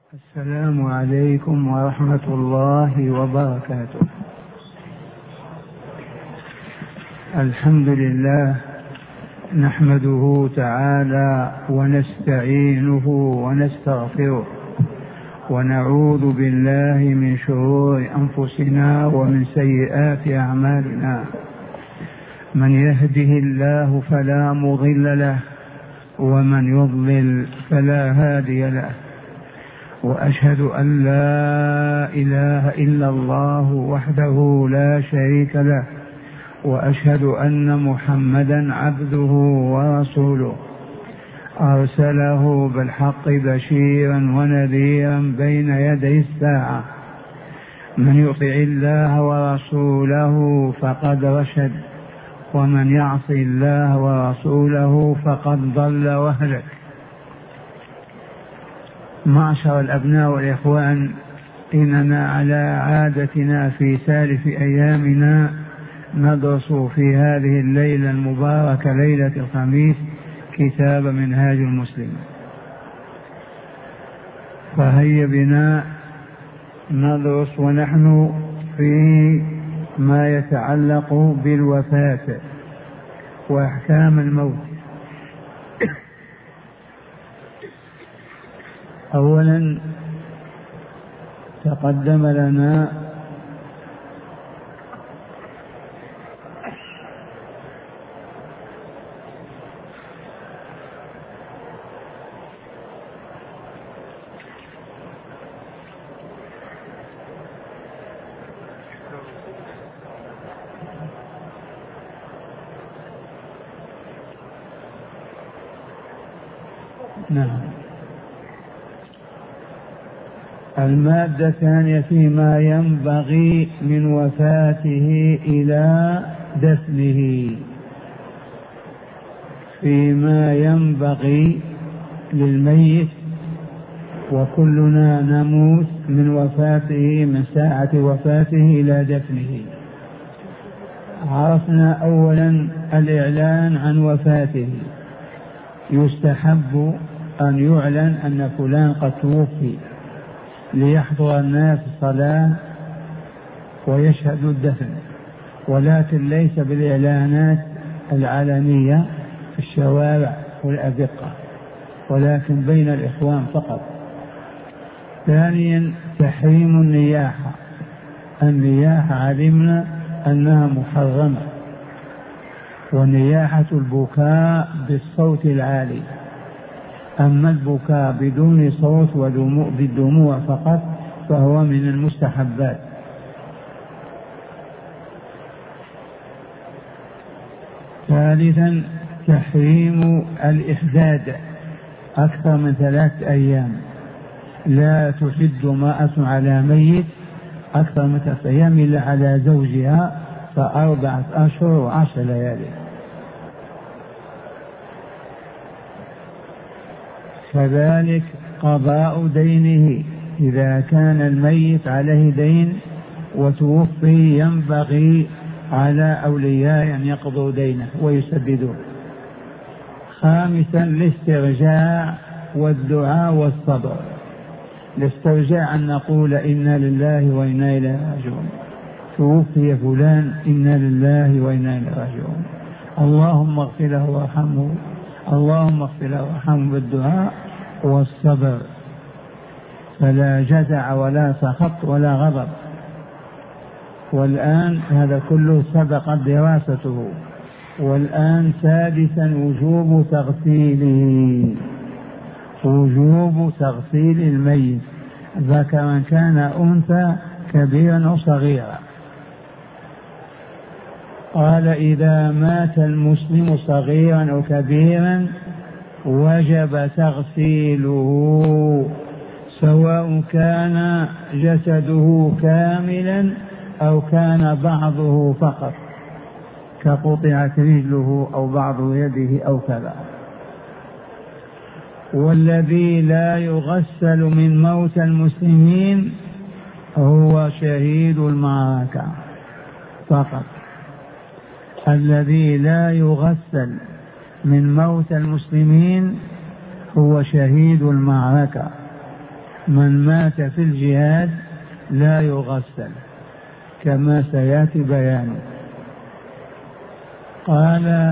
السلام عليكم ورحمة الله وبركاته. الحمد لله نحمده تعالى ونستعينه ونستغفره ونعوذ بالله من شرور أنفسنا ومن سيئات أعمالنا. من يهده الله فلا مضل له ومن يضلل فلا هادي له، وأشهد أن لا إله إلا الله وحده لا شريك له، وأشهد أن محمدا عبده ورسوله أرسله بالحق بشيرا ونذيرا بين يدي الساعة. من يطع الله ورسوله فقد رشد، ومن يعص الله ورسوله فقد ضل وهلك. معشر الأبناء والإخوان، إننا على عادتنا في سالف أيامنا ندرس في هذه الليلة المباركة ليلة الخميس كتاب منهاج المسلم. فهيا بنا ندرس ونحن في ما يتعلق بالوفاة وأحكام الموت. أولا تقدم لنا المادة الثانية فيما ينبغي من وفاته إلى دفنه، فيما ينبغي للميت، وكلنا نموت من وفاته، من ساعة وفاته إلى دفنه. عرفنا أولا الإعلان عن وفاته. يستحب أن يعلن أن فلان قد توفي ليحضر الناس الصلاة ويشهدوا الدفن، ولكن ليس بالإعلانات العلنية في الشوارع والأزقة، ولكن بين الإخوان فقط. ثانيا تحريم النياحة. النياحة علمنا أنها محرمة، ونياحة البكاء بالصوت العالي. أما البكاء بدون صوت بالدموع فقط فهو من المستحبات. ثالثا تحريم الإحداد أكثر من 3 أيام. لا تحد امرأة على ميت أكثر من 3 أيام إلا على زوجها، ف4 أشهر و10 ليالي. كذلك قضاء دينه. إذا كان الميت عليه دين وتوفي ينبغي على أولياء أن يقضوا دينه ويسددوه. خامسا الاسترجاع والدعاء والصبر. الاسترجاع أن نقول إنا لله وإنا إليه راجعون. توفي فلان، إنا لله وإنا إليه راجعون. اللهم اغفر له وارحمه، اللهم اغفر له وارحمه، بالدعاء والصبر، فلا جزع ولا سخط ولا غضب. والآن هذا كله سبقت دراسته. والآن سادسا وجوب تغسيله، وجوب تغسيل الميت ذكرا كان أنثى، كبيرا أو صغيرا. قال إذا مات المسلم صغيرا أو كبيرا وجب تغسيله، سواء كان جسده كاملا أو كان بعضه فقط، كقطعت رجله أو بعض يده أو كذا. والذي لا يغسل من موت المسلمين هو شهيد المعركة فقط. الذي لا يغسل من موت المسلمين هو شهيد المعركة، من مات في الجهاد لا يغسل كما سيأتي بيانه. قال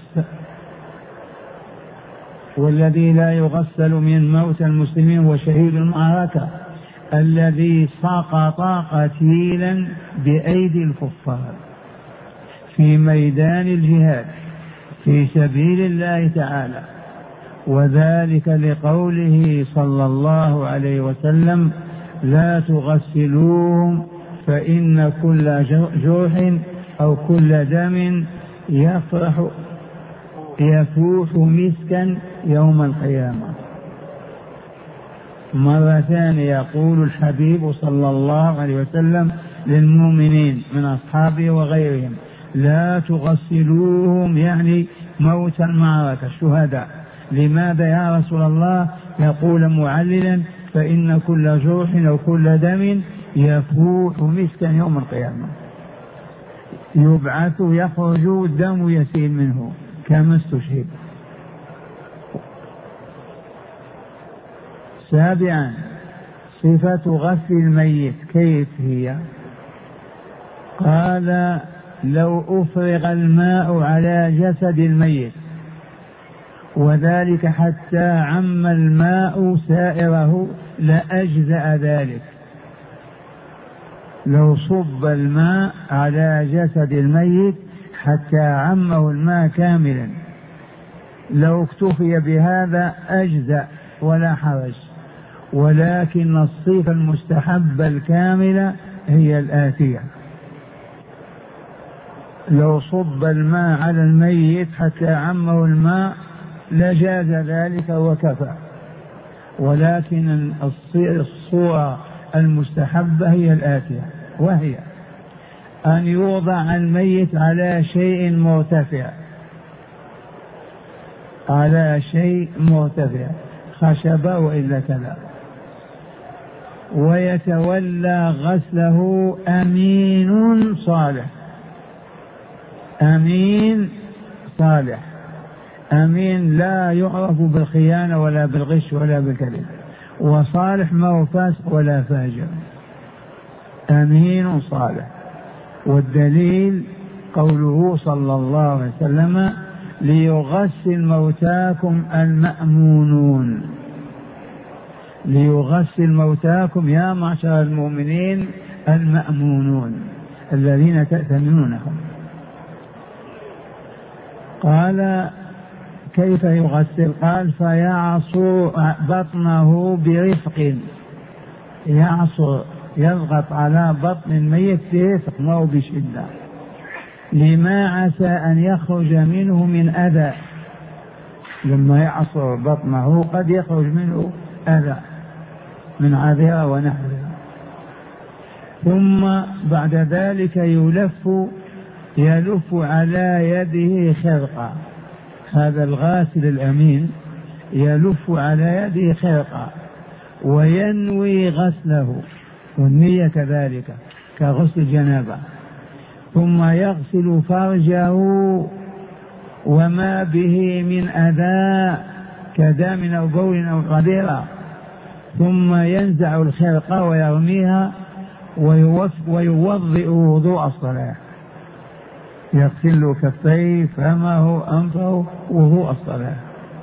والذي لا يغسل من موت المسلمين وشهيد المعركة الذي سقط قتيلا بأيدي الكفار في ميدان الجهاد في سبيل الله تعالى، وذلك لقوله صلى الله عليه وسلم: لا تغسلوهم فإن كل جرح أو كل دم يفوح مسكا يوم القيامة. مرة ثانية يقول الحبيب صلى الله عليه وسلم للمؤمنين من أصحابه وغيرهم: لا تغسلوهم، يعني موت المعركة الشهداء. لماذا يا رسول الله؟ يقول معللا: فإن كل جرح أو كل دم يفوح مسكا يوم القيامة، يبعث يخرج الدم يسيل منه كما استشهد. 7. صفة غسل الميت كيف هي؟ قال: لو أفرغ الماء على جسد الميت وذلك حتى عم الماء سائره لأجزأ ذلك. لو صب الماء على جسد الميت حتى عمه الماء كاملا، لو اكتفي بهذا أجزأ ولا حرج، ولكن الصفة المستحبة الكاملة هي الآتية: لو صب الماء على الميت حتى عمه الماء لجاز ذلك وكفى، ولكن الصورة المستحبة هي الآتية، وهي أن يوضع الميت على شيء مرتفع، على شيء مرتفع، خشبة وإلا كذا، ويتولى غسله أمين صالح. أمين صالح، أمين لا يعرف بالخيانة ولا بالغش ولا بالكذب، وصالح ما هو فاسق ولا فاجر، أمين صالح. والدليل قوله صلى الله عليه وسلم: ليغسل موتاكم المأمونون. ليغسل موتاكم يا معشر المؤمنين المأمونون الذين تأتمنونهم. قال: كيف يغسل؟ قال: فيعصر بطنه برفق، يعصر يضغط على بطن الميت برفق ما هو بشدة، لما عسى أن يخرج منه من أذى. لما يعصر بطنه قد يخرج منه أذى من عذرة ونحوها. ثم بعد ذلك يلف على يده خرقة. هذا الغاسل الأمين يلف على يده خرقة وينوي غسله، والنية كذلك كغسل الجنابة. ثم يغسل فرجه وما به من أذى كدم أو بول أو قديرة، ثم ينزع الخرقة ويرميها ويوضئ وضوء الصلاة، يغسل كفيه فمه أنفه وضوء الصلاة.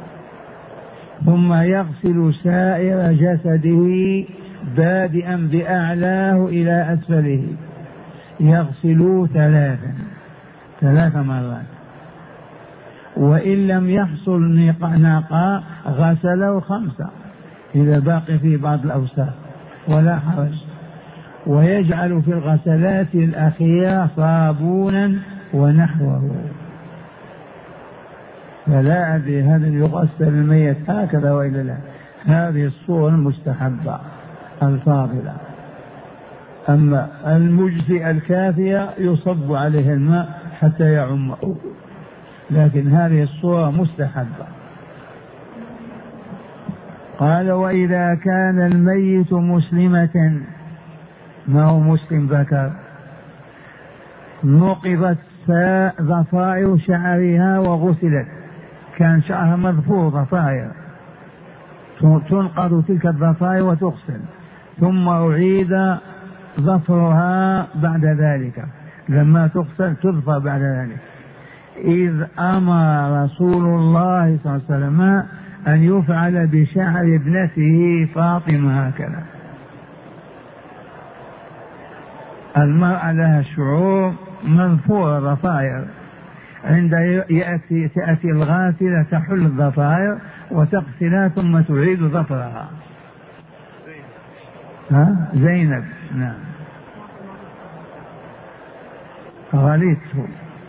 ثم يغسل سائر جسده بادئا بأعلاه إلى أسفله، يغسل 3 مرات، وإن لم يحصل نقاء غسله 5 إذا باقي في بعض الأوساخ ولا حرج. ويجعل في الغسلات الأخيرة صابونا ونحوه. فلا أدري هل يغسل الميت هكذا وإلا لا. هذه الصورة المستحبة الفاضلة. أما المجزئة الكافية يصب عليه الماء حتى يعمه، لكن هذه الصورة مستحبة. قال: وإذا كان الميت مسلمة، ما هو مسلم ذكر، نقضت ضفائر شعرها وغسلت. كان شعرها مظفور ضفائر، تنقض تلك الضفائر وتغسل، ثم أعيد ظفرها بعد ذلك، لما تغسل تظفر بعد ذلك. إذ أمر رسول الله صلى الله عليه وسلم أن يفعل بشعر ابنته فاطمة هكذا. المرأة لها شعور منفورة ضفائر، عند تأتي الغاسلة تحل الضفائر وتغسلها ثم تعيد ظفرها. زينب، نعم، غليته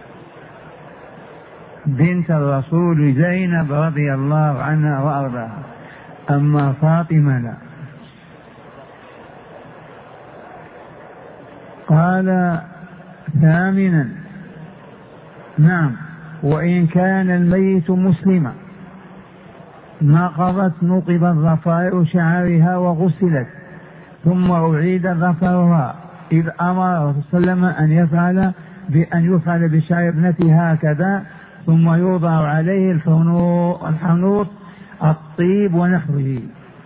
بنت الرسول زينب رضي الله عنها وأرضاها، أما فاطمة لا. قال ثامنا، نعم، وإن كان الميت مسلما نقضت ضفائر شعرها وغسلت ثم أعيد ظفرها، إذ أمر صلى الله عليه وسلم أن يفعل بشعر ابنته هكذا، ثم يوضع عليه الحنوط الطيب ونحوه،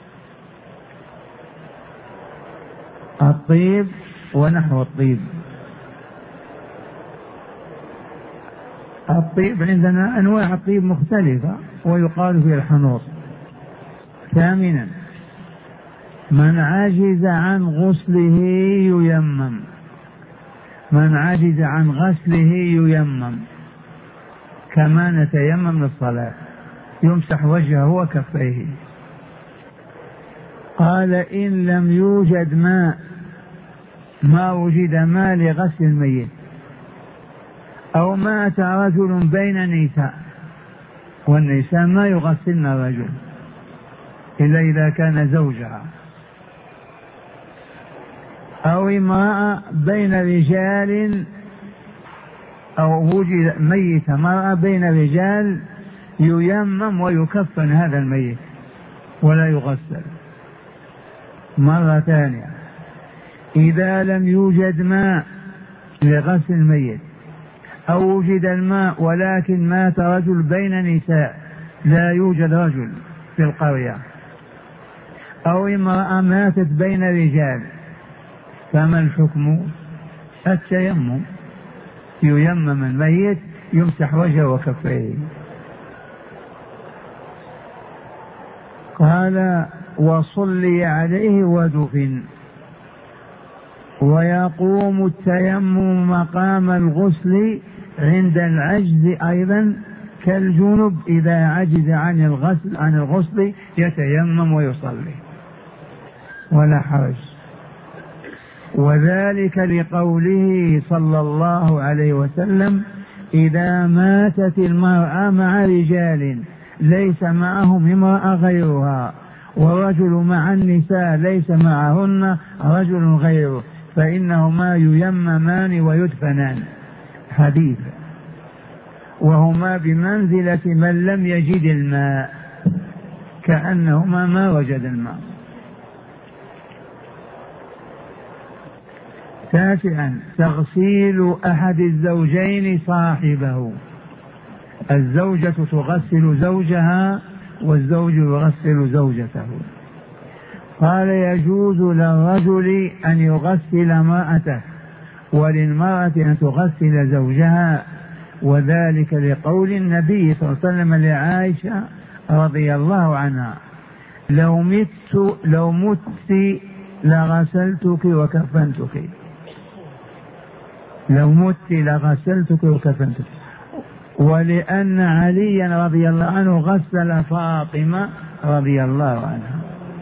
الطيب ونحو الطيب. الطيب عندنا أنواع الطيب مختلفة ويقال فيه الحنوط. ثامنا، من عجز عن غسله ييمم، من عجز عن غسله ييمم كما نتيمم للصلاة، يمسح وجهه وكفيه. قال إن لم يوجد ماء، ما وجد ماء لغسل الميت، أو مات رجل بين نساء، والنساء ما يغسلن الرجل إلا إذا كان زوجها، أو امرأة بين رجال، أو وجد ميت مرأة بين رجال، ييمم ويكفن هذا الميت ولا يغسل. مرة ثانية، إذا لم يوجد ماء لغسل الميت، أو وجد الماء ولكن مات رجل بين نساء، لا يوجد رجل في القرية، أو امرأة ماتت بين رجال، فما الحكم؟ التيمم، ييمم الميت، يمسح وجهه وكفيه. قال وصلي عليه ودفن، ويقوم التيمم مقام الغسل عند العجز أيضا، كالجنب إذا عجز عن الغسل يتيمم ويصلي ولا حرج. وذلك لقوله صلى الله عليه وسلم إذا ماتت المرأة مع رجال ليس معهم امرأة غيرها، ورجل مع النساء ليس معهن رجل غيره، فإنهما ييممان ويدفنان. حديث، وهما بمنزلة من لم يجد الماء، كأنهما ما وجد الماء. تاسعا، تغسيل أحد الزوجين صاحبه، الزوجة تغسل زوجها والزوج يغسل زوجته. قال يجوز للرجل أن يغسل امرأته، وللمرأة أن تغسل زوجها، وذلك لقول النبي صلى الله عليه وسلم لعائشة رضي الله عنها لو مت لغسلتك وكفنتك، لو مت لغسلتك وكفنتك. ولأن عليا رضي الله عنه غسل فاطمة رضي الله عنها.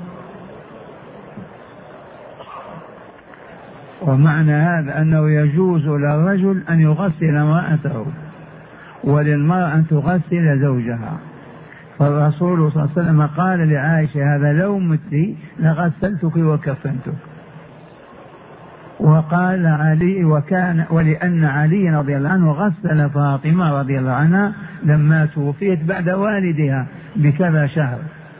ومعنى هذا أنه يجوز للرجل أن يغسل امرأته، وللمرأة أن تغسل زوجها. فالرسول صلى الله عليه وسلم قال لعائشة هذا لو مت لغسلتك وكفنتك. وقال علي ولأن علي رضي الله عنه غسل فاطمة رضي الله عنها لما توفيت بعد والدها بكذا شهر.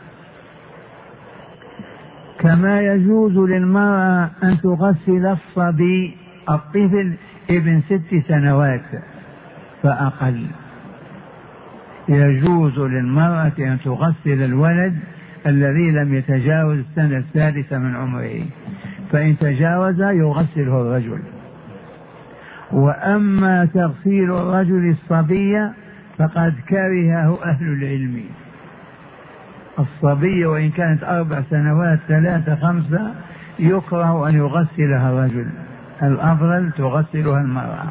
كما يجوز للمرأة أن تغسل الصبي، الطفل ابن 6 سنوات فأقل، يجوز للمرأة أن تغسل الولد الذي لم يتجاوز السنة السادسة من عمره، فإن تجاوز يغسله الرجل. وأما تغسيل الرجل الصبي فقد كرهه أهل العلم. الصبي وإن كانت 4 سنوات 3 5 يكره أن يغسلها الرجل، الأفضل تغسلها المرأة.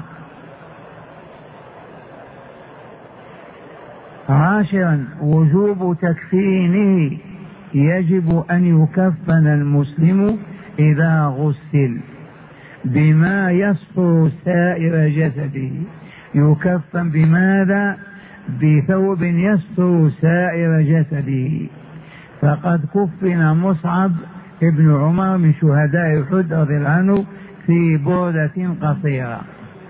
10 وجوب تكفينه، يجب أن يكفن المسلم إذا غسل بما يستر سائر جسده. يكفن بماذا؟ بثوب يستر سائر جسده. فقد كفن مصعب ابن عمر من شهداء أحد رضي الله عنه في بردة قصيرة،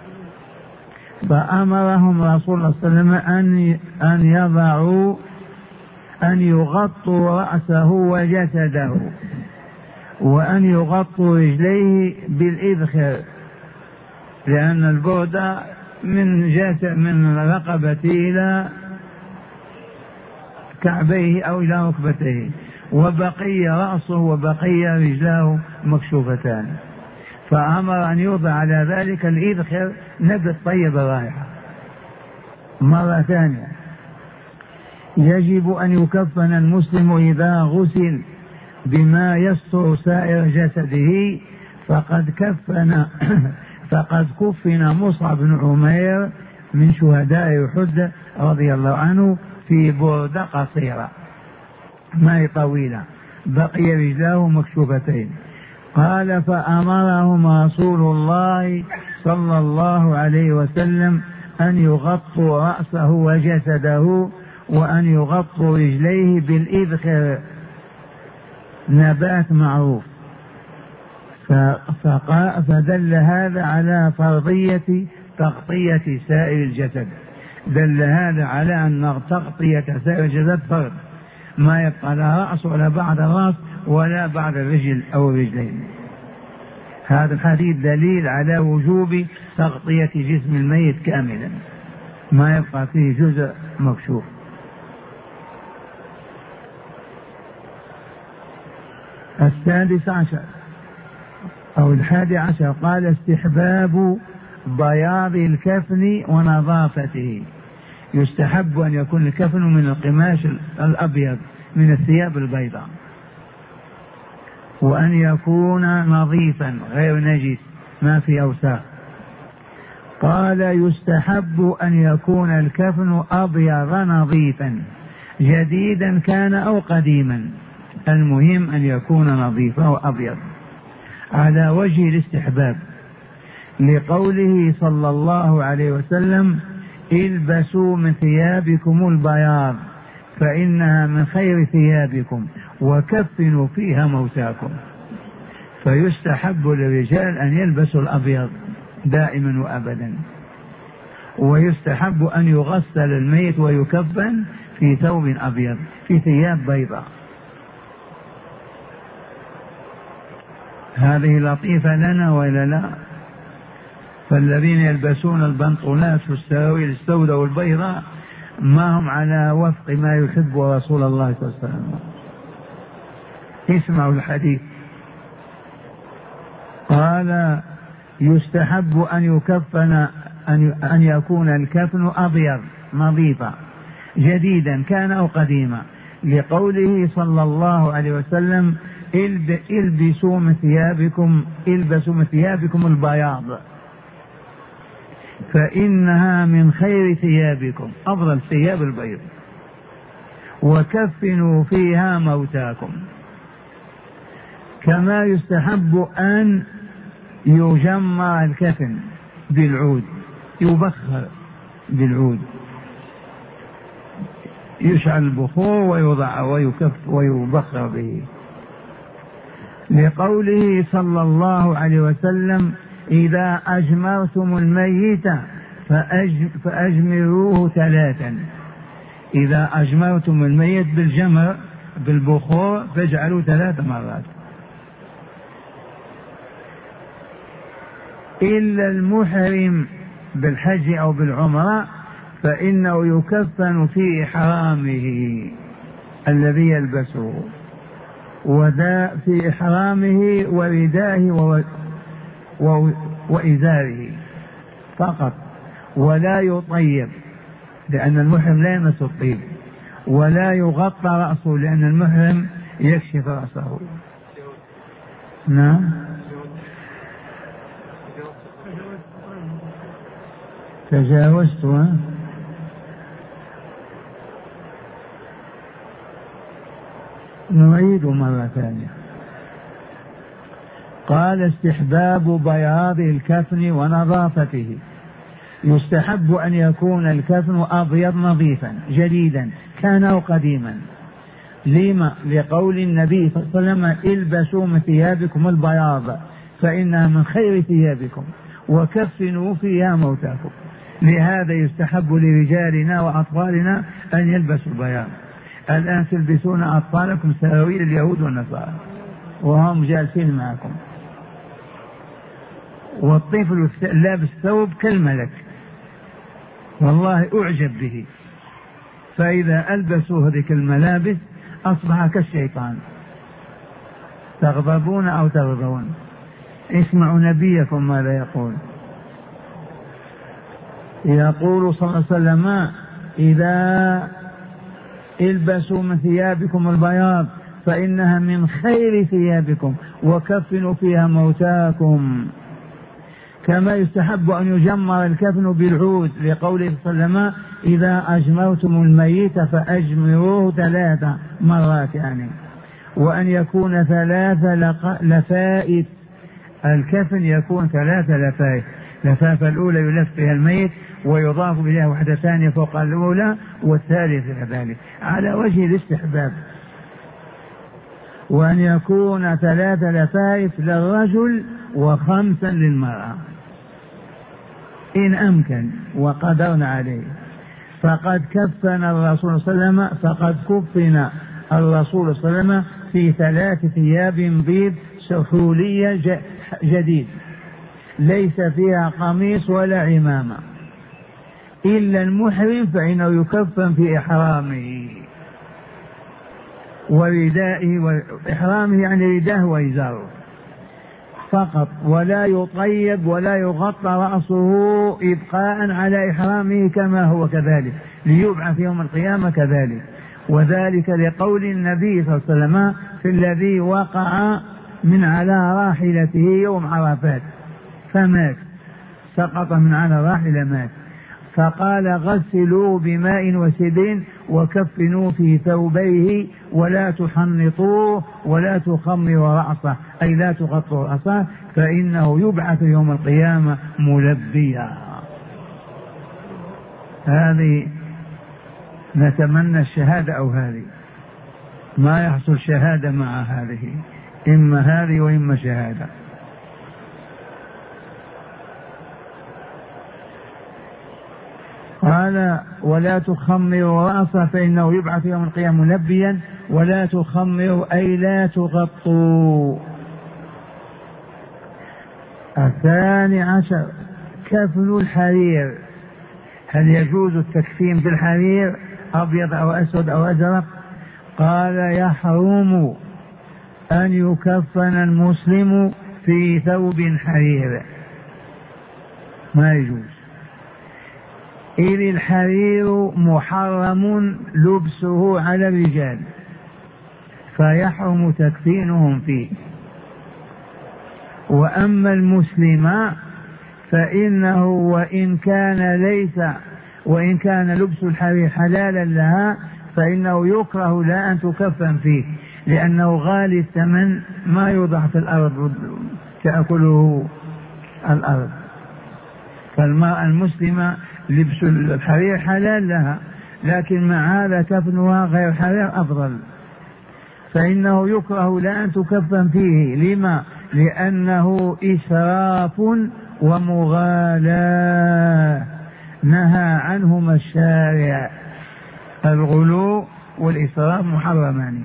فأمرهم رسول الله صلى الله عليه وسلم أن يغطوا رأسه وجسده، وأن يغطوا رجليه بالإذخر، لأن البردة من رقبته إلى كعبيه أو إلى ركبتيه، وبقي رأسه وبقي رجلاه مكشوفتان. فأمر أن يوضع على ذلك الإذخر نبت طيب الرائحة. مرة ثانية، يجب أن يكفن المسلم إذا غسل بما يستر سائر جسده. فقد كفن مصعب بن عمير من شهداء أحد رضي الله عنه في بردة قصيرة ما هي طويلة، بقي رجلاه مكشوفتين. قال: فأمرهم رسول الله صلى الله عليه وسلم أن يغطوا رأسه وجسده، وأن يغطوا رجليه بالإذخر، نبات معروف. فدل هذا على فرضية تغطية سائر الجسد، دل هذا على أن تغطية سائر الجسد فرض، ما يبقى لا رأس ولا بعد الرأس ولا بعد الرجل أو الرجلين. هذا الحديث دليل على وجوب تغطية جسم الميت كاملا، ما يبقى فيه جزء مكشوف. 11 أو 11 قال: استحباب بياض الكفن ونظافته. يستحب أن يكون الكفن من القماش الأبيض من الثياب البيضاء، وأن يكون نظيفا غير نجس ما في أوساخ. قال: يستحب أن يكون الكفن أبيض نظيفا جديدا كان أو قديما، المهم أن يكون نظيفا وأبيض على وجه الاستحباب، لقوله صلى الله عليه وسلم: البسوا من ثيابكم البياض فإنها من خير ثيابكم وكفنوا فيها موتاكم. فيستحب للرجال أن يلبسوا الأبيض دائما وأبدا، ويستحب أن يغسل الميت ويكفن في ثوب أبيض في ثياب بيضاء. هذه لطيفة لنا وإلا لا؟ فالذين يلبسون البنطلونات والسراويل السوداء والبيضاء ما هم على وفق ما يحب رسول الله صلى الله عليه وسلم. اسمعوا الحديث. قال: يستحب أن يكفن أن يكون الكفن أبيض نظيفا جديدا كان أو قديما، لقوله صلى الله عليه وسلم: البسوا من ثيابكم البياض فإنها من خير ثيابكم، أفضل ثياب البيض، وكفنوا فيها موتاكم. كما يستحب أن يجمع الكفن بالعود، يبخر بالعود، يشعل البخور ويوضع ويبخر به، لقوله صلى الله عليه وسلم: إذا أجمرتم الميت فأجمروه 3. إذا أجمرتم الميت بالجمر بالبخور فاجعلوا 3 مرات. إلا المحرم بالحج أو بالعمرة فإنه يكفن في إحرامه، الذي يلبسه، وذا في إحرامه وردائه وإزاره فقط، ولا يطيب لأن المحرم لا يمس الطيب، ولا يغطى رأسه لأن المحرم يكشف رأسه. نعم. تجاوزت. نعيد مرة ثانية. قال: استحباب بياض الكفن ونظافته. يستحب أن يكون الكفن أبيض نظيفا جديدا كان أو قديما. لما؟ لقول النبي صلى الله عليه وسلم: البسوا من ثيابكم البياض فإنها من خير ثيابكم وكفنوا فيها موتاكم. لهذا يستحب لرجالنا وأطفالنا أن يلبسوا البياض. الآن تلبسون أطفالكم سراويل اليهود والنصارى وهم جالسين معكم، والطفل لابس ثوب كالملك، والله أعجب به. فإذا ألبسوا هذه الملابس أصبح كالشيطان. تغضبون أو ترضون؟ اسمعوا نبيكم ماذا يقول. يقول صلى الله عليه وسلم: إذا البسوا من ثيابكم البياض فإنها من خير ثيابكم وكفنوا فيها موتاكم. كما يستحب أن يجمر الكفن بالعود لقوله صلى الله عليه وسلم: إذا أجمرتم الميت فأجمروه 3 مرات يعني. وأن يكون 3 لفائف، الكفن يكون 3 لفائف. لفافة الأولى يلف بها الميت ويضاف إليها واحدة ثانية فوق الأولى والثالثة كذلك على وجه الاستحباب. وأن يكون 3 لفائف للرجل و5 للمرأة إن أمكن وقدرنا عليه. فقد كفن الرسول صلى الله عليه وسلم فقد كفن الرسول صلى الله عليه وسلم في 3 ثياب بيض سحولية جديد ليس فيها قميص ولا عمامة، إلا المحرم فإنه يكفن في إحرامه وردائه، وإحرامه يعني رداه وإزاره فقط، ولا يطيب ولا يغطى رأسه إبقاء على إحرامه كما هو كذلك ليبعث يوم القيامة كذلك. وذلك لقول النبي صلى الله عليه وسلم في الذي وقع من على راحلته يوم عرفات فمات، سقط من على راحلة مات، فقال: غسلوا بماء وسدر وكفنوا في ثوبيه ولا تحنطوه ولا تخمروا رأسه، أي لا تغطوا رأسه، فإنه يبعث يوم القيامة ملبيا. هذه نتمنى الشهادة أو هذه، ما يحصل شهادة مع هذه، إما هذه وإما شهادة. قال: ولا تخمروا رأسه فإنه يبعث يوم القيامة ملبيا، ولا تخمروا أي لا تغطوا. 12 كفن الحرير. هل يجوز التكفين بالحرير أبيض أو أسود أو أزرق؟ قال: يحرم أن يكفن المسلم في ثوب حرير، ما يجوز، إذ الحرير محرم لبسه على الرجال فيحرم تكفينهم فيه. وأما المسلم فإنه وإن كان لبس الحرير حلالا لها فإنه يكره لا أن تكفن فيه، لأنه غالي الثمن ما يوضع في الأرض تأكله الأرض. فالمرأة المسلمة لبس الحرير حلال لها، لكن مع هذا كفنها غير حرير أفضل، فإنه يكره لا أن تكفن فيه. لما؟ لأنه إسراف ومغالاة نهى عنهما الشارع، الغلو والإسراف محرمان.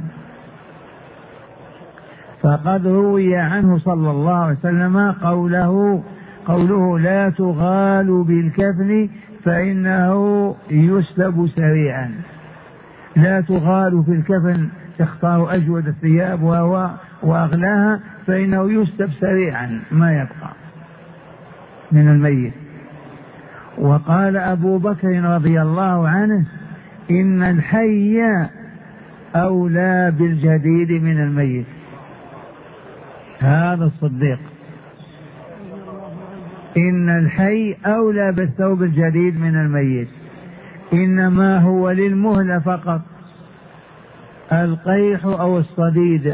فقد روي عنه صلى الله عليه وسلم قوله: لا تغالوا بالكفن فإنه يسلب سريعا، لا تغال في الكفن، تختار أجود الثياب وأغلاها، فإنه يسلب سريعا ما يبقى من الميت. وقال أبو بكر رضي الله عنه: إن الحي أولى بالجديد من الميت. هذا الصديق، إن الحي أولى بالثوب الجديد من الميت، إنما هو للمهلة فقط، القيح أو الصديد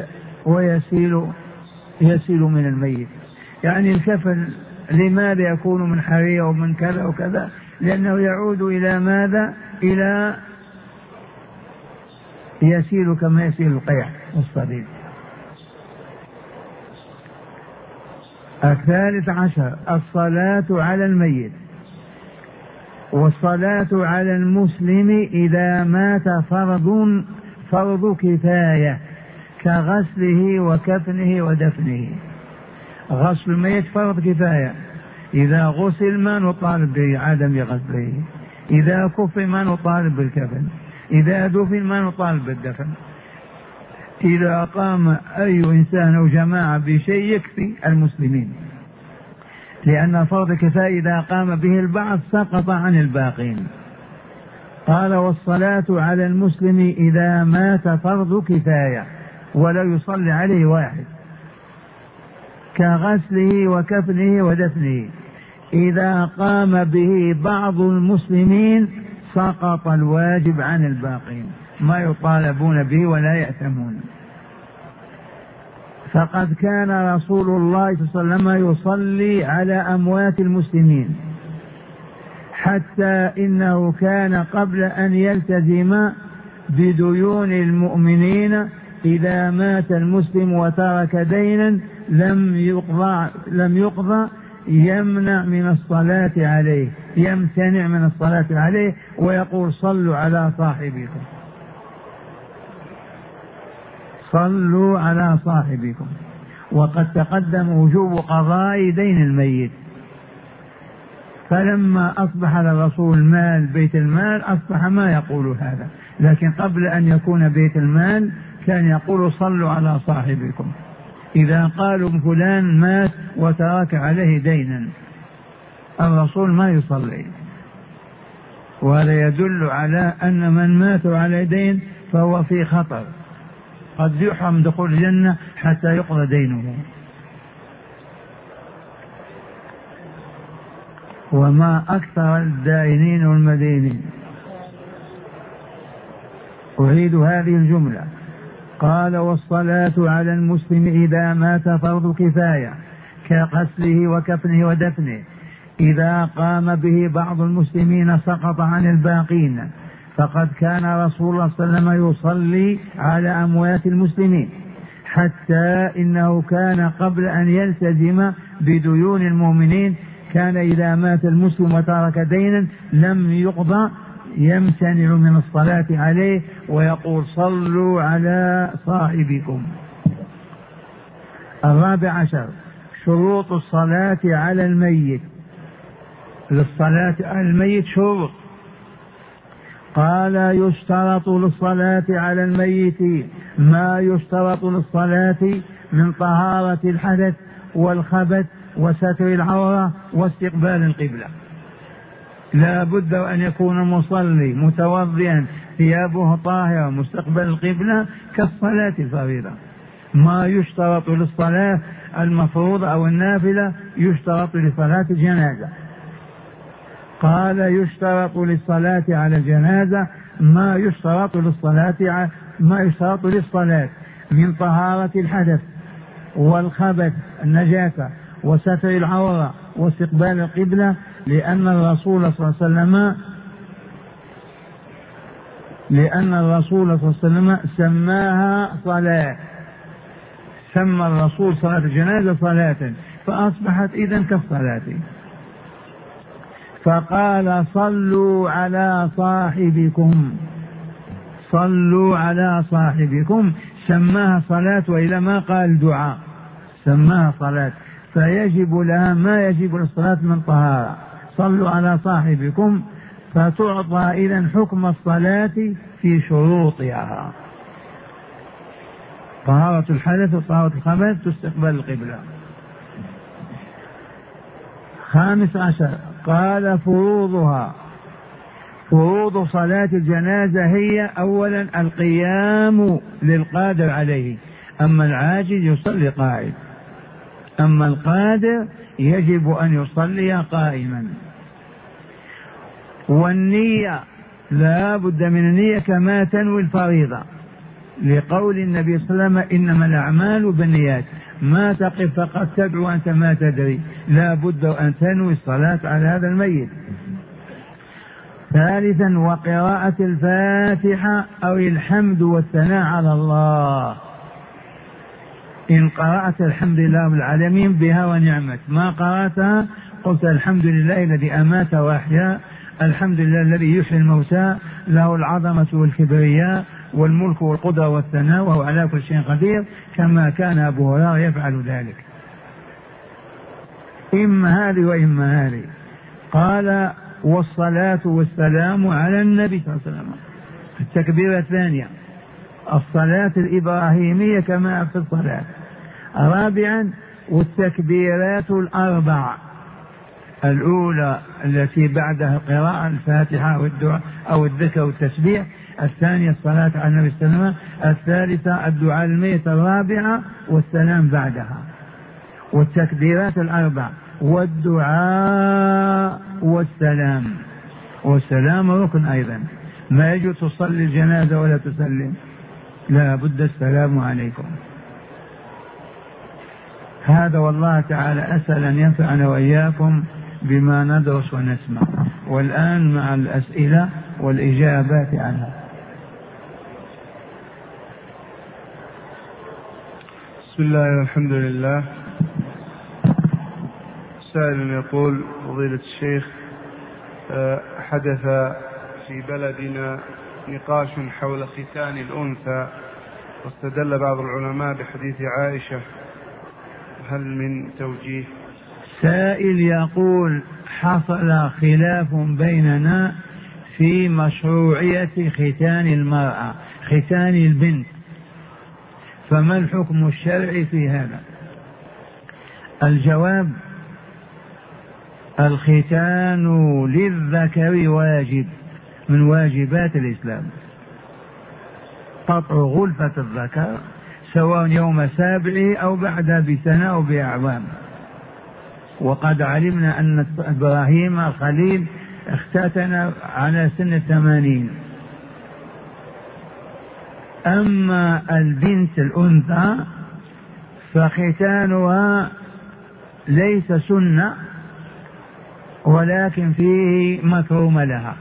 ويسيل من الميت. يعني الكفن لماذا يكون من حرير ومن كذا وكذا؟ لأنه يعود إلى ماذا؟ إلى يسيل كما يسيل القيح والصديد. 13 الصلاة على الميت. والصلاة على المسلم إذا مات فرض كفاية كغسله وكفنه ودفنه. غسل الميت فرض كفاية، إذا غسل ما نطالب بعدم غسله، إذا كفن ما نطالب بالكفن، إذا دفن ما نطالب بالدفن. إذا قام أي إنسان أو جماعة بشيء يكفي المسلمين، لأن فرض كفاية إذا قام به البعض سقط عن الباقين. قال: والصلاة على المسلم إذا مات فرض كفاية ولا يصلي عليه واحد كغسله وكفنه ودفنه. إذا قام به بعض المسلمين سقط الواجب عن الباقين، ما يطالبون به ولا يأثمون. فقد كان رسول الله صلى الله عليه وسلم يصلي على أموات المسلمين، حتى إنه كان قبل أن يلتزم بديون المؤمنين إذا مات المسلم وترك دينا لم يقضى يمنع من الصلاة عليه، يمتنع من الصلاة عليه ويقول: صلوا على صاحبكم، صلوا على صاحبكم. وقد تقدم وجوب قضاء دين الميت، فلما أصبح للرسول مال بيت المال أصبح ما يقول هذا، لكن قبل أن يكون بيت المال كان يقول: صلوا على صاحبكم. إذا قالوا فلان مات وترك عليه دينا الرسول ما يصلي، وهذا يدل على أن من مات على دين فهو في خطر، قد يحرم دخول الجنة حتى يقضى دينه. وما أكثر الدائنين والمدينين. أعيد هذه الجملة. قال: والصلاة على المسلم إذا مات فرض كفاية كغسله وكفنه ودفنه. إذا قام به بعض المسلمين سقط عن الباقين. فقد كان رسول الله صلى الله عليه وسلم يصلي على أموات المسلمين، حتى إنه كان قبل أن يلتزم بديون المؤمنين كان إذا مات المسلم وترك دينا لم يقضى يمتنع من الصلاة عليه ويقول: صلوا على صاحبكم. 14 شروط الصلاة على الميت. للصلاة على الميت شروط. قال: يشترط للصلاة على الميت ما يشترط للصلاة من طهارة الحدث والخبث وستر العورة واستقبال القبلة. لا بد أن يكون المصلي متوضئا ثيابه طاهرة مستقبل القبلة كالصلاة الفريضة. ما يشترط للصلاة المفروضة أو النافلة يشترط لصلاة الجنازة. قال: يشترط للصلاة على الجنازة ما يشترط للصلاة من طهارة الحدث والخبث النجاسة وستر العورة واستقبال القبلة، لأن الرسول صلى الله عليه وسلم سماها صلاة، سمى الرسول صلاة الجنازة صلاة، فأصبحت إذن كالصلاة. فقال: صلوا على صاحبكم، صلوا على صاحبكم، سماها صلاة، وإلى ما قال دعاء سماها صلاة، فيجب لها ما يجب للصلاة من طهارة. صلوا على صاحبكم فتعطى إذن حكم الصلاة في شروطها: طهارة الحدث وطهارة الخبث، تستقبل القبلة. 15 قال: فروضها. فروض صلاة الجنازة هي: أولا القيام للقادر عليه، أما العاجز يصلي قاعد، أما القادر يجب أن يصلي قائما. والنية لا بد من النية كما تنوي الفريضة، لقول النبي صلى الله عليه وسلم: إنما الأعمال بالنيات، ما تقف فقط تدعو أنت ما تدري، لا بد أن تنوي الصلاة على هذا الميت. ثالثا وقراءة الفاتحة أو الحمد والثناء على الله. إن قرأت الحمد لله رب العالمين بها ونعمت، ما قرأتها قلت الحمد لله الذي أمات وأحيا، الحمد لله الذي يحيي الموتى، له العظمة والكبرياء والملك والقدرة والثناء وهو على كل شيء قدير، كما كان أبو هريرة يفعل ذلك. إما هذه وإما هذه. قال: والصلاة والسلام على النبي صلى الله عليه وسلم. التكبيرة الثانية الصلاة الإبراهيمية كما في الصلاة. رابعا والتكبيرات الأربع: الأولى التي بعدها القراءة الفاتحة والدعاء أو الذكر والتسبيح، الثانية الصلاة على النبي صلى الله عليه وسلم، الثالثة الدعاء الميت، الرابعة والسلام بعدها. والتكبيرات الأربع والدعاء والسلام. والسلام ركن أيضا، ما يجوز تصلي الجنازة ولا تسلم، لا بد السلام عليكم. هذا والله تعالى أسأل أن ينفعنا وإياكم بما ندرس ونسمع. والآن مع الأسئلة والإجابات عنها. بسم الله والحمد لله. سائل يقول: فضيلة الشيخ، حدث في بلدنا نقاش حول ختان الأنثى، واستدل بعض العلماء بحديث عائشة، هل من توجيه؟ سائل يقول: حصل خلاف بيننا في مشروعية ختان المرأة، ختان البنت، فما الحكم الشرعي في هذا؟ الجواب: الختان للذكر واجب من واجبات الإسلام، قطع غلفة الذكر سواء يوم سابعه أو بعدها بسنة أو بأعوام. وقد علمنا أن إبراهيم الخليل اختتن على سن 80. أما البنت الأنثى فختانها ليس سنة، ولكن فيه مكرومة لها،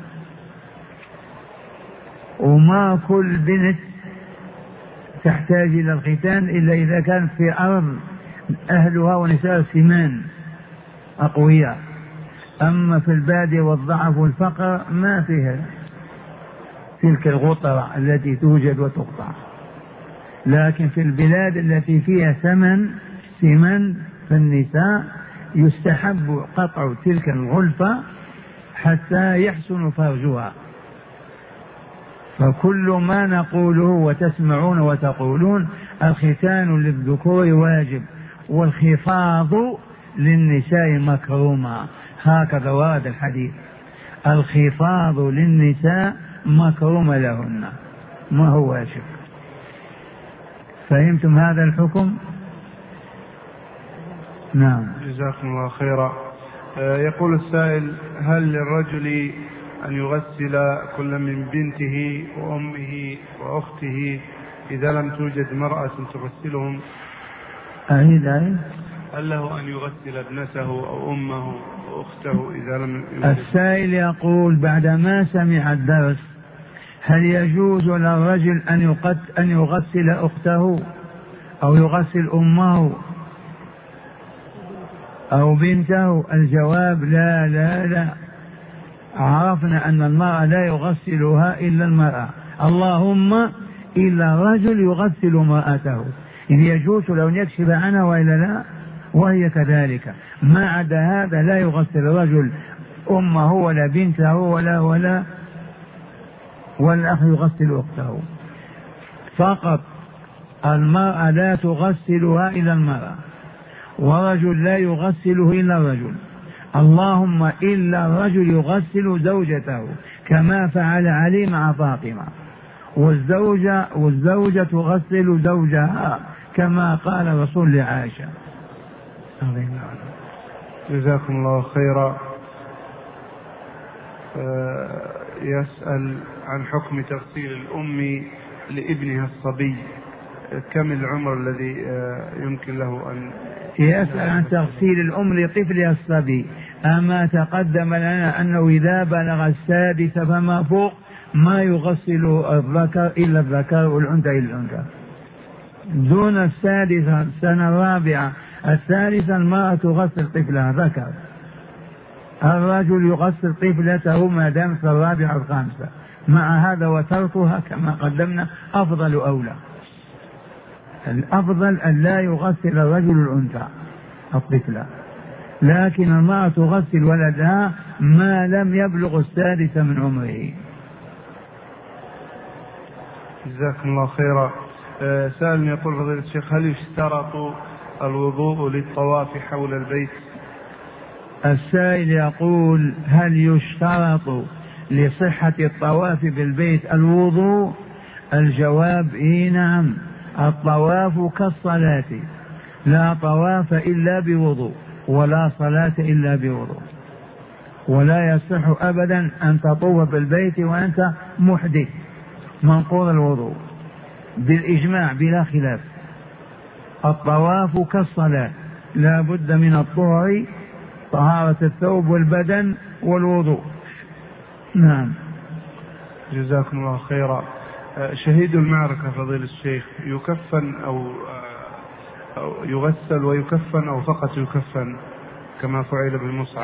وما كل بنت تحتاج إلى الختان إلا إذا كانت في أرض أهلها ونساء سمان أقوياء. أما في البادية والضعف والفقر ما فيها تلك الغطرة التي توجد وتقطع. لكن في البلاد التي فيها سمن فالنساء يستحب قطع تلك الغلفة حتى يحسن فرجها. فكل ما نقوله وتسمعون وتقولون الختان للذكور واجب والخفاض للنساء مكرومة، هكذا ورد الحديث: الخفاض للنساء مكرومة لهن، ما هو واجب. فهمتم هذا الحكم؟ نعم. جزاكم الله خيرا. يقول السائل: هل للرجل أن يغسل كل من بنته وأمه وأخته إذا لم توجد مرأة تغسلهم؟ أعيد. هل له أن يغسل ابنته أو أمه وأخته إذا لم يوجد؟ السائل يقول بعدما سمع الدرس: هل يجوز للرجل أن يغسل أخته أو يغسل أمه أو بنته؟ الجواب: لا لا لا. عرفنا أن المرأة لا يغسلها إلا المرأة، اللهم إلا الرجل يغسل مرأته، إذ يجوز لو أن يكشف عنها وإلا لا، وهي كذلك. ما عدا هذا لا يغسل الرجل أمه ولا بنته ولا والأخ يغسل أخته فقط. المرأة لا تغسلها إلا المرأة، ورجل لا يغسله إلا الرجل، اللهم إلا الرجل يغسل زوجته كما فعل علي مع فاطمة، والزوجة تغسل زوجها كما قال الرسول لعائشة. جزاكم الله خيرا. يسأل عن حكم تغسيل الأم لابنها الصبي، كم العمر الذي يمكن له أن يسأل عن تغسيل الأم لطفلها الصبي. أما تقدم لنا أنه إذا بلغ السادس فما فوق ما يغسل الذكر إلا الذكر والأنثى إلا الأنثى. دون السادسة، السنة الرابعة، الثالثة، المرأة تغسل طفلها ذكر، الرجل يغسل طفلته ما دام في الرابعة والخامسة. مع هذا وتركها كما قدمنا أفضل أولى. الأفضل أن لا يغسل الرجل الأنثى الطفلة، لكن المرأة تغسل ولدها ما لم يبلغ السادسة من عمره. جزاكم الله خيرا. سائل يقول فضيلة الشيخ هل يشترط الوضوء للطواف حول البيت؟ السائل يقول هل يشترط لصحة الطواف بالبيت الوضوء؟ الجواب نعم. الطواف كالصلاة، لا طواف إلا بوضوء ولا صلاة إلا بوضوء، ولا يصح أبدا أن تطوف بالبيت وأنت محدث منقوض الوضوء بالإجماع بلا خلاف. الطواف كالصلاة، لا بد من الطهر، طهارة الثوب والبدن والوضوء. نعم. جزاكم الله خيرا. شهيد المعركة فضيلة الشيخ يكفن أو يغسل ويكفن أو فقط يكفن كما فعل بمصعب؟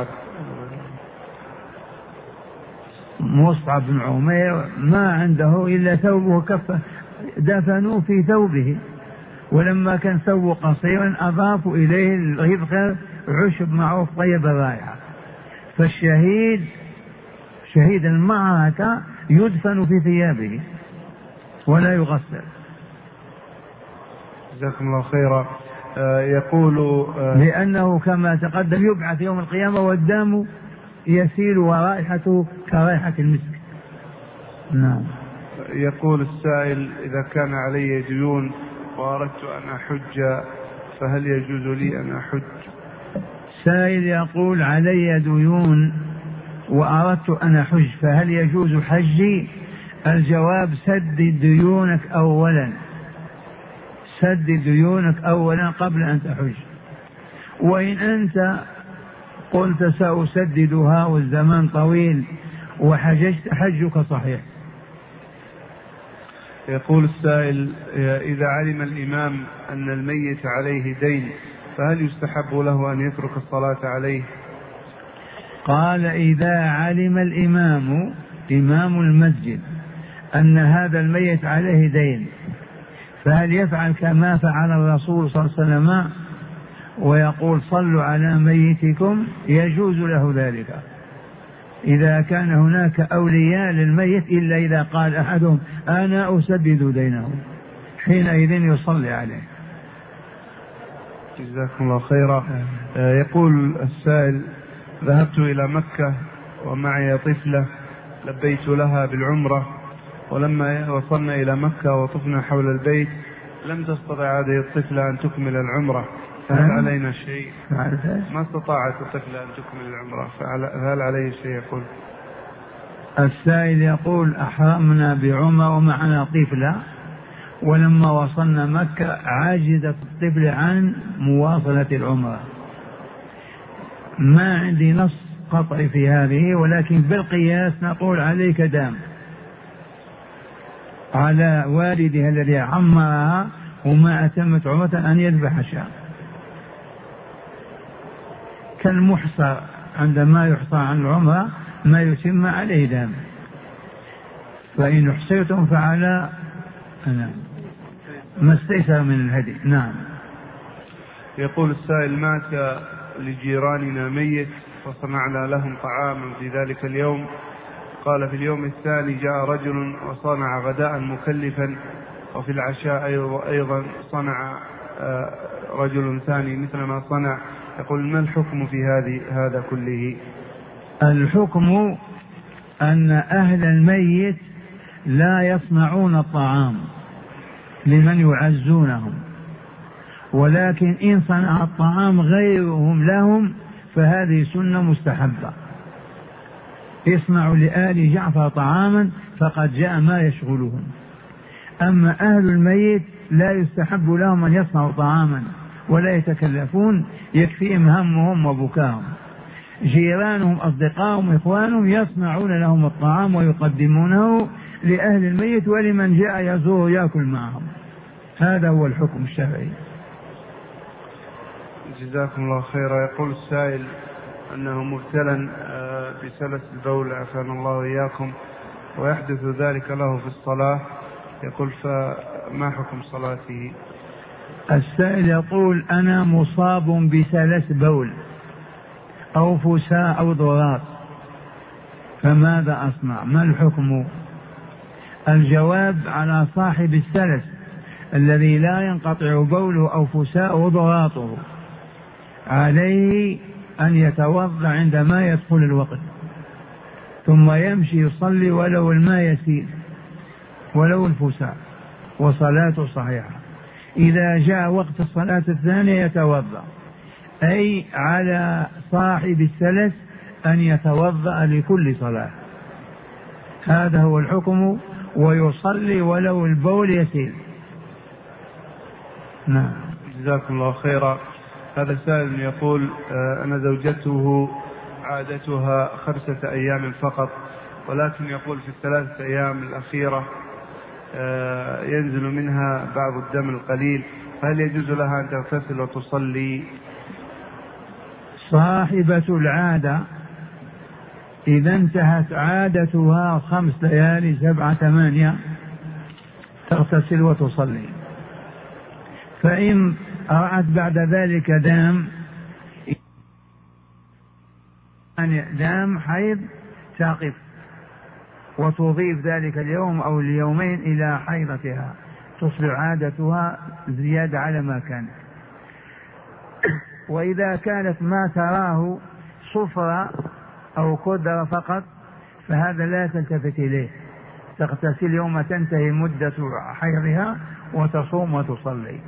مصعب بن عمير ما عنده إلا ثوبه كفن، دفنوه في ثوبه، ولما كان ثوبه قصيرا أضافوا إليه الغذخر عشب معروف طيب الرائحة. فالشهيد شهيد المعركة يدفن في ثيابه ولا يغسل. جزاكم الله خيرا. يقول لأنه كما تقدم يبعث يوم القيامة والدم يسيل ورائحته كرائحة المسك. نعم. يقول السائل إذا كان علي ديون وأردت أن أحج فهل يجوز لي أن أحج؟ سائل يقول علي ديون وأردت أن أحج فهل يجوز حجي؟ الجواب سدد ديونك أولا، سدد ديونك أولا قبل أن تحج. وإن أنت قلت سأسددها والزمان طويل وحججت حجك صحيح. يقول السائل إذا علم الإمام أن الميت عليه دين فهل يستحب له أن يترك الصلاة عليه؟ قال إذا علم الإمام إمام المسجد أن هذا الميت عليه دين فهل يفعل كما فعل الرسول صلى الله عليه وسلم ويقول صلوا على ميتكم؟ يجوز له ذلك إذا كان هناك أولياء للميت، إلا إذا قال أحدهم أنا أسدد دينه، حينئذ يصلي عليه. جزاكم الله خيرا. يقول السائل ذهبت إلى مكة ومعي طفلة لبيت لها بالعمرة، ولما وصلنا إلى مكة وطفنا حول البيت لم تستطع هذه الطفلة أن تكمل العمرة، فهل علينا شيء؟ ما استطاعت الطفلة أن تكمل العمرة فهل عليه شيء؟ يقول السائل يقول أحرمنا بعمرة ومعنا طفلة، ولما وصلنا مكة عجزت الطفلة عن مواصلة العمرة. ما عندي نص قطعي في هذه، ولكن بالقياس نقول عليك دام على والدها الذي عمرها وما أتمت عمرة أن يذبح شاة كالمحصى، عندما يحصى عن العمرة ما يتم عليه دام، فإن احصيتم فعلى ما استيسر من الهدي. نعم. يقول السائل مات لجيراننا ميت فصنعنا لهم طعاما في ذلك اليوم. قال في اليوم الثاني جاء رجل وصنع غداء مكلفا، وفي العشاء أيضا صنع رجل ثاني مثل ما صنع. يقول ما الحكم في هذا كله؟ الحكم أن أهل الميت لا يصنعون الطعام لمن يعزونهم، ولكن إن صنع الطعام غيرهم لهم فهذه سنة مستحبة. اصنعوا لآل جعفر طعاما فقد جاء ما يشغلهم. أما أهل الميت لا يستحب لهم أن يصنعوا طعاما ولا يتكلفون، يكفيهم همهم وبكاهم. جيرانهم أصدقائهم إخوانهم يصنعون لهم الطعام ويقدمونه لأهل الميت ولمن جاء يزور يأكل معهم. هذا هو الحكم الشرعي. جزاكم الله خيرا. يقول السائل أنه مبتلى بسلس البول عافانا الله وإياكم، ويحدث ذلك له في الصلاة. يقول فما حكم صلاته؟ السائل يقول أنا مصاب بسلس بول أو فساء أو ضراط، فماذا أصنع؟ ما الحكم؟ الجواب على صاحب السلس الذي لا ينقطع بوله أو فساء ضراطه عليه أن يتوضأ عندما يدخل الوقت، ثم يمشي يصلي ولو الماء يسير ولو الفساء، وصلاته صحيحة. إذا جاء وقت الصلاة الثانية يتوضأ، أي على صاحب السلس أن يتوضأ لكل صلاة. هذا هو الحكم، ويصلي ولو البول يسير. نعم. جزاكم الله خيرا. هذا سائل يقول أنا زوجته عادتها 5 أيام فقط، ولكن يقول في ال3 أيام الأخيرة ينزل منها بعض الدم القليل، فهل يجوز لها أن تغتسل وتصلي؟ صاحبة العادة إذا انتهت عادتها 5 ليالي 7 8 تغتسل وتصلي. فإن رأت بعد ذلك دام حيض تقف وتضيف ذلك اليوم أو اليومين إلى حيضتها، تصبح عادتها زيادة على ما كانت. وإذا كانت ما تراه صفرة أو كدر فقط فهذا لا تلتفت إليه، تغتسل يوم تنتهي مدة حيضها وتصوم وتصلي.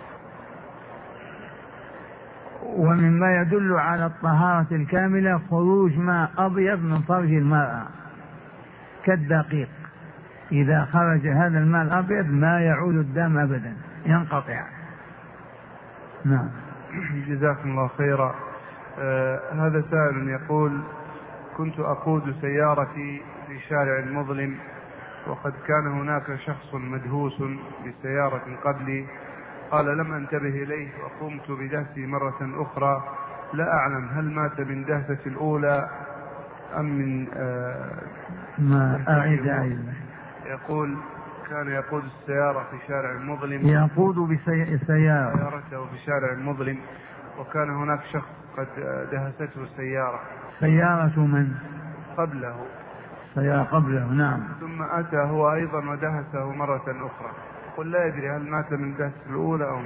ومما يدل على الطهارة الكاملة خروج ماء أبيض من فرج المرأة كالدقيق، إذا خرج هذا الماء الأبيض ما يعود الدم أبدا، ينقطع. نعم. جزاكم الله خيرا. هذا سائل يقول كنت أقود سيارتي في شارع مظلم، وقد كان هناك شخص مدهوس بسيارة قبلي، قال لم أنتبه إليه وقمت بدهسه مرة أخرى، لا أعلم هل مات من دهسة الأولى أم من ما أعيد. يقول كان يقود السيارة في شارع مظلم، يقود سيارته في شارع مظلم، وكان هناك شخص قد دهسته السيارة. سيارة من؟ قبله. سيارة قبله. نعم. ثم أتى هو أيضا ودهسه مرة أخرى، قل لا يدري هل مات من دهس الأولى أو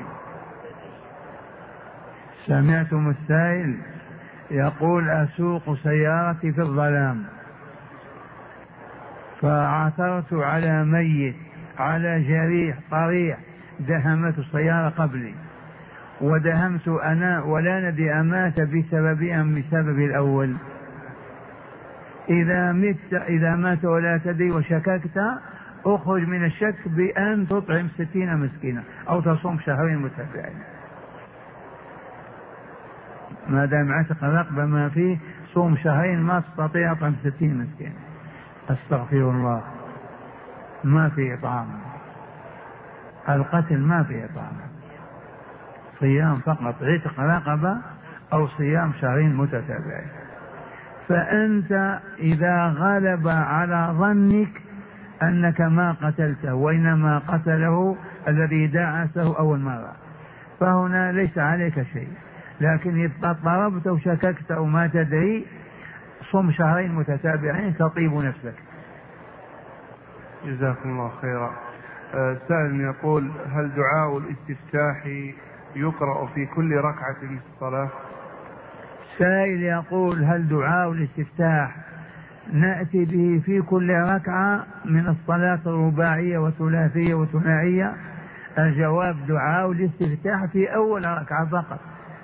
سمعتم السائل يقول أسوق سيارتي في الظلام فعثرت على ميت على جريح طريح دهمت السيارة قبلي ودهمت أنا ولا ندري أمات بسبب أم بسبب الأول. إذا مات ولا تدري وشككت أخرج من الشك بأن تطعم 60 مسكينة أو تصوم 2 شهر متتابعين، ما دام عتق رقبة ما فيه صوم 2 شهر ما تستطيع أطعم 60 مسكين. أستغفر الله، ما في إطعام، القتل ما في إطعام، صيام فقط، عتق رقبة أو صيام 2 شهر متتابعين. فأنت إذا غلب على ظنك أنك ما قتلته وإنما قتله الذي دعسه أول مرة، فهنا ليس عليك شيء، لكن إذا اضطربت أو شككت أو ما تدري صم شهرين متتابعين تطيب نفسك. جزاكم الله خيرا. سائل يقول: هل دعاء الاستفتاح يقرأ في كل ركعة من الصلاة؟ سائل يقول: هل دعاء الاستفتاح نأتي به في كل ركعة من الصلاة الرباعية والثلاثية والثنائية؟ الجواب: دعاء الاستفتاح في أول ركعة فقط.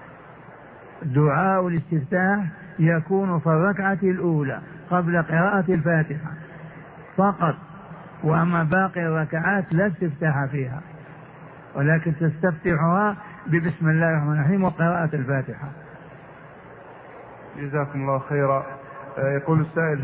دعاء الاستفتاح يكون في الركعة الأولى قبل قراءة الفاتحة فقط، وأما باقي الركعات لا استفتاح فيها، ولكن تستفتحها ببسم الله الرحمن الرحيم وقراءة الفاتحة. جزاكم الله خيرا. يقول السائل: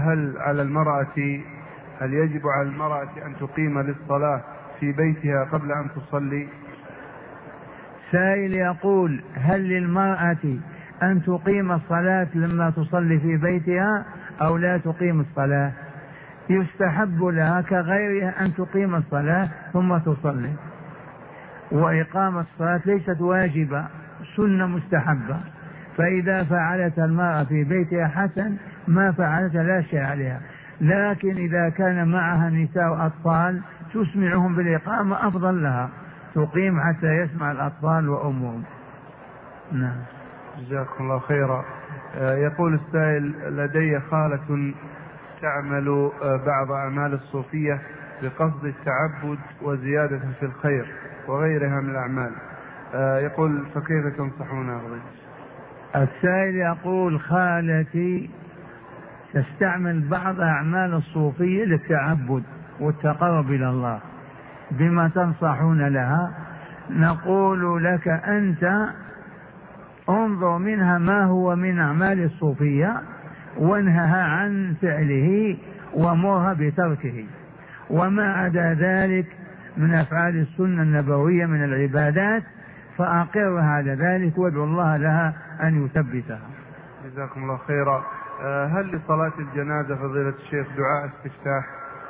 هل يجب على المرأة أن تقيم للصلاة في بيتها قبل أن تصلي؟ سائل يقول: هل للمرأة أن تقيم الصلاة لما تصلي في بيتها أو لا تقيم الصلاة؟ يستحب لها كغيرها أن تقيم الصلاة ثم تصلي، وإقامة الصلاة ليست واجبة، سنة مستحبة، فإذا فعلت المرأة في بيتها حسن، ما فعلت لا شيء عليها، لكن إذا كان معها نساء وأطفال تسمعهم بالإقامة أفضل لها، تقيم حتى يسمع الأطفال وأمهم. نعم. جزاكم الله خيرا. يقول السائل: لدي خالة تعمل بعض أعمال الصوفية بقصد التعبد وزيادة في الخير وغيرها من الأعمال، يقول: فكيف تنصحون؟ السائل يقول: خالتي تستعمل بعض أعمال الصوفية للتعبد والتقرب إلى الله، بما تنصحون لها؟ نقول لك: أنت انظر منها ما هو من أعمال الصوفية وانهها عن فعله ومرها بتركه، وما عدا ذلك من أفعال السنة النبوية من العبادات فأقرها على ذلك وادعو الله لها أن يثبتها. جزاكم الله خيرا. هل لصلاة الجنازة فضيلة الشيخ دعاء استفتاح؟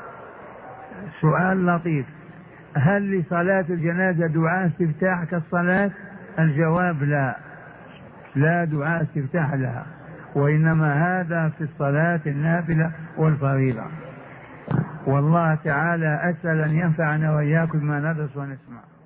سؤال لطيف. هل لصلاة الجنازة دعاء استفتاح كالصلاة؟ الجواب: لا دعاء استفتاح لها، وإنما هذا في الصلاة النافلة والفريضة. والله تعالى أسأل أن ينفعنا وإياكم ما ندرس ونسمع.